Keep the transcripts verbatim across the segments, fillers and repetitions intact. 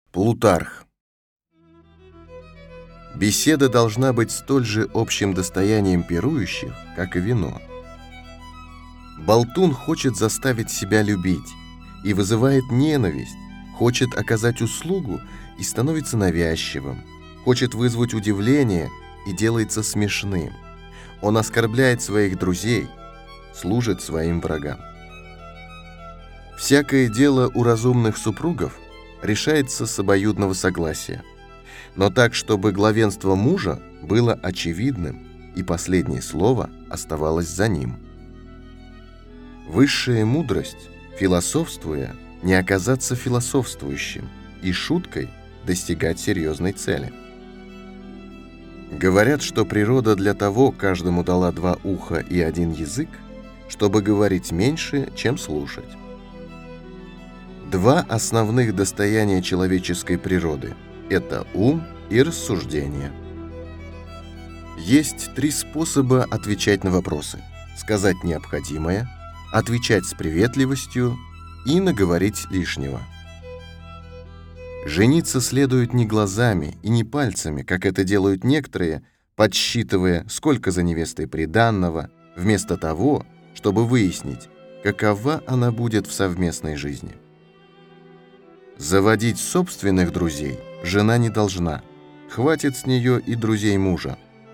Плутарх. Беседа должна быть столь же общим достоянием пирующих, как и вино. Болтун хочет заставить себя любить и вызывает ненависть, хочет оказать услугу и становится навязчивым, хочет вызвать удивление и делается смешным. Он оскорбляет своих друзей, служит своим врагам. Всякое дело у разумных супругов решается с обоюдного согласия, но так, чтобы главенство мужа было очевидным и последнее слово оставалось за ним. Высшая мудрость, философствуя, не оказаться философствующим и шуткой достигать серьезной цели. Говорят, что природа для того каждому дала два уха и один язык, чтобы говорить меньше, чем слушать. Два основных достояния человеческой природы – это ум и рассуждение. Есть три способа отвечать на вопросы: сказать необходимое, отвечать с приветливостью и наговорить лишнего. Жениться следует не глазами и не пальцами, как это делают некоторые, подсчитывая, сколько за невестой приданного, вместо того, чтобы выяснить, какова она будет в совместной жизни. Заводить собственных друзей жена не должна, хватит с нее и друзей мужа.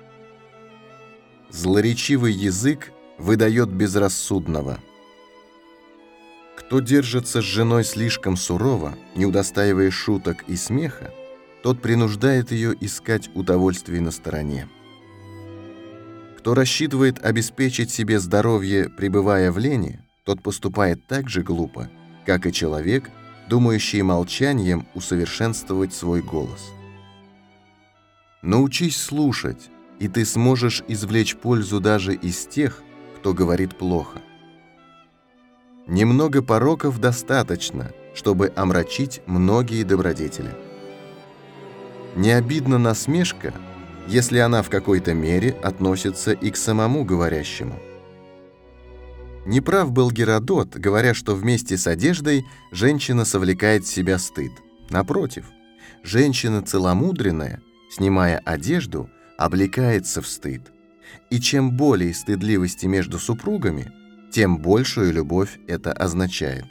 Злоречивый язык выдает безрассудного. Кто держится с женой слишком сурово, не удостаивая шуток и смеха, тот принуждает ее искать удовольствий на стороне. Кто рассчитывает обеспечить себе здоровье, пребывая в лени, тот поступает так же глупо, как и человек, думающий молчанием усовершенствовать свой голос. Научись слушать, и ты сможешь извлечь пользу даже из тех, кто говорит плохо. Немного пороков достаточно, чтобы омрачить многие добродетели. Не обидна насмешка, если она в какой-то мере относится и к самому говорящему. Неправ был Геродот, говоря, что вместе с одеждой женщина совлекает в себя стыд. Напротив, женщина целомудренная, снимая одежду, облекается в стыд. И чем более стыдливости между супругами, тем большую любовь это означает.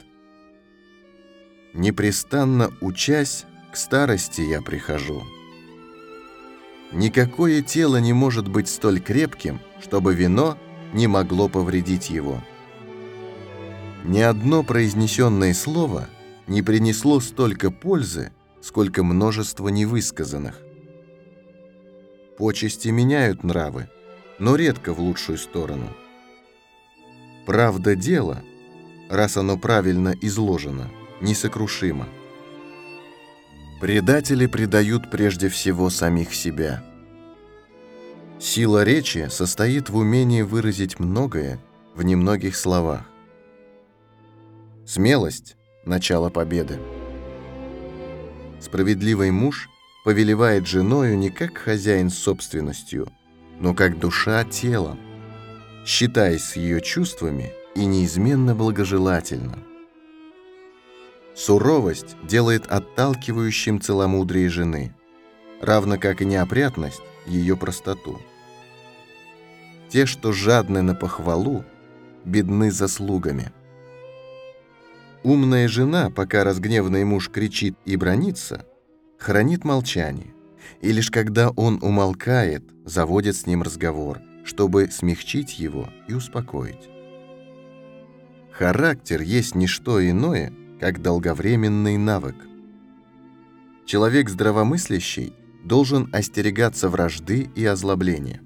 Непрестанно учась, к старости я прихожу. Никакое тело не может быть столь крепким, чтобы вино не могло повредить его. Ни одно произнесенное слово не принесло столько пользы, сколько множество невысказанных. Почести меняют нравы, но редко в лучшую сторону. Правда дела, раз оно правильно изложено, несокрушимо. Предатели предают прежде всего самих себя. Сила речи состоит в умении выразить многое в немногих словах. Смелость – начало победы. Справедливый муж повелевает женою не как хозяин с собственностью, но как душа телом, считаясь с ее чувствами и неизменно благожелательно. Суровость делает отталкивающим целомудрие жены, равно как и неопрятность ее простоту. Те, что жадны на похвалу, бедны заслугами. Умная жена, пока разгневанный муж кричит и бранится, хранит молчание, и лишь когда он умолкает, заводит с ним разговор, чтобы смягчить его и успокоить. Характер есть не что иное, как долговременный навык. Человек здравомыслящий должен остерегаться вражды и озлобления.